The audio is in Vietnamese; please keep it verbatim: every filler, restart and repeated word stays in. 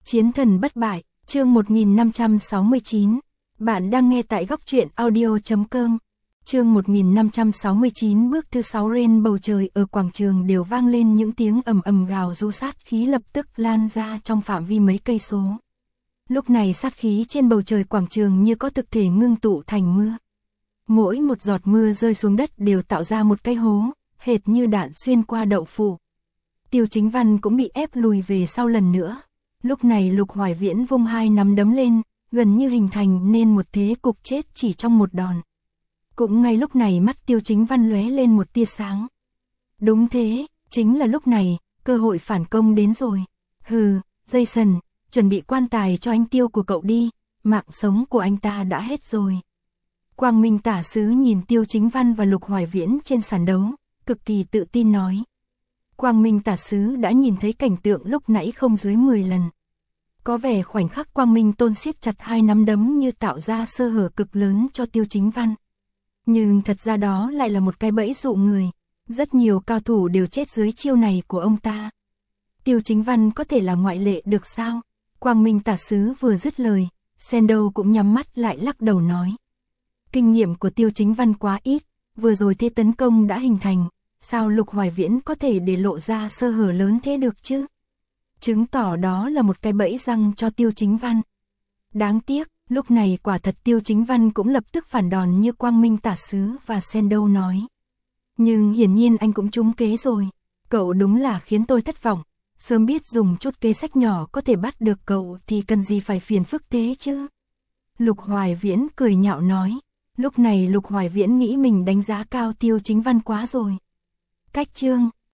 Chiến thần bất bại, chương một nghìn năm trăm sáu mươi chín. Bạn đang nghe tại góc truyện audio chấm com. Chương một nghìn năm trăm sáu mươi chín bước thứ sáu. Trên bầu trời ở quảng trường đều vang lên những tiếng ầm ầm gào rú, sát khí lập tức lan ra trong phạm vi mấy cây số. Lúc này sát khí trên bầu trời quảng trường như có thực thể ngưng tụ thành mưa. Mỗi một giọt mưa rơi xuống đất đều tạo ra một cái hố, hệt như đạn xuyên qua đậu phụ. Tiêu Chính Văn cũng bị ép lùi về sau lần nữa. Lúc này Lục Hoài Viễn vung hai nắm đấm lên, gần như hình thành nên một thế cục chết chỉ trong một đòn. Cũng ngay lúc này mắt Tiêu Chính Văn lóe lên một tia sáng. Đúng thế, chính là lúc này, cơ hội phản công đến rồi. Hừ, Jason, chuẩn bị quan tài cho anh Tiêu của cậu đi, mạng sống của anh ta đã hết rồi. Quang Minh Tả Sứ nhìn Tiêu Chính Văn và Lục Hoài Viễn trên sàn đấu, cực kỳ tự tin nói. Quang Minh Tả Sứ đã nhìn thấy cảnh tượng lúc nãy không dưới mười lần. Có vẻ khoảnh khắc Quang Minh Tôn siết chặt hai nắm đấm như tạo ra sơ hở cực lớn cho Tiêu Chính Văn. Nhưng thật ra đó lại là một cái bẫy dụ người. Rất nhiều cao thủ đều chết dưới chiêu này của ông ta. Tiêu Chính Văn có thể là ngoại lệ được sao? Quang Minh Tả Sứ vừa dứt lời, Sendo cũng nhắm mắt lại lắc đầu nói. Kinh nghiệm của Tiêu Chính Văn quá ít, vừa rồi thế tấn công đã hình thành, sao Lục Hoài Viễn có thể để lộ ra sơ hở lớn thế được chứ? Chứng tỏ đó là một cái bẫy răng cho Tiêu Chính Văn. Đáng tiếc, lúc này quả thật Tiêu Chính Văn cũng lập tức phản đòn như Quang Minh Tả Sứ và Sendo nói. Nhưng hiển nhiên anh cũng trúng kế rồi. Cậu đúng là khiến tôi thất vọng. Sớm biết dùng chút kế sách nhỏ có thể bắt được cậu thì cần gì phải phiền phức thế chứ? Lục Hoài Viễn cười nhạo nói. Lúc này Lục Hoài Viễn nghĩ mình đánh giá cao Tiêu Chính Văn quá rồi. Cách chương,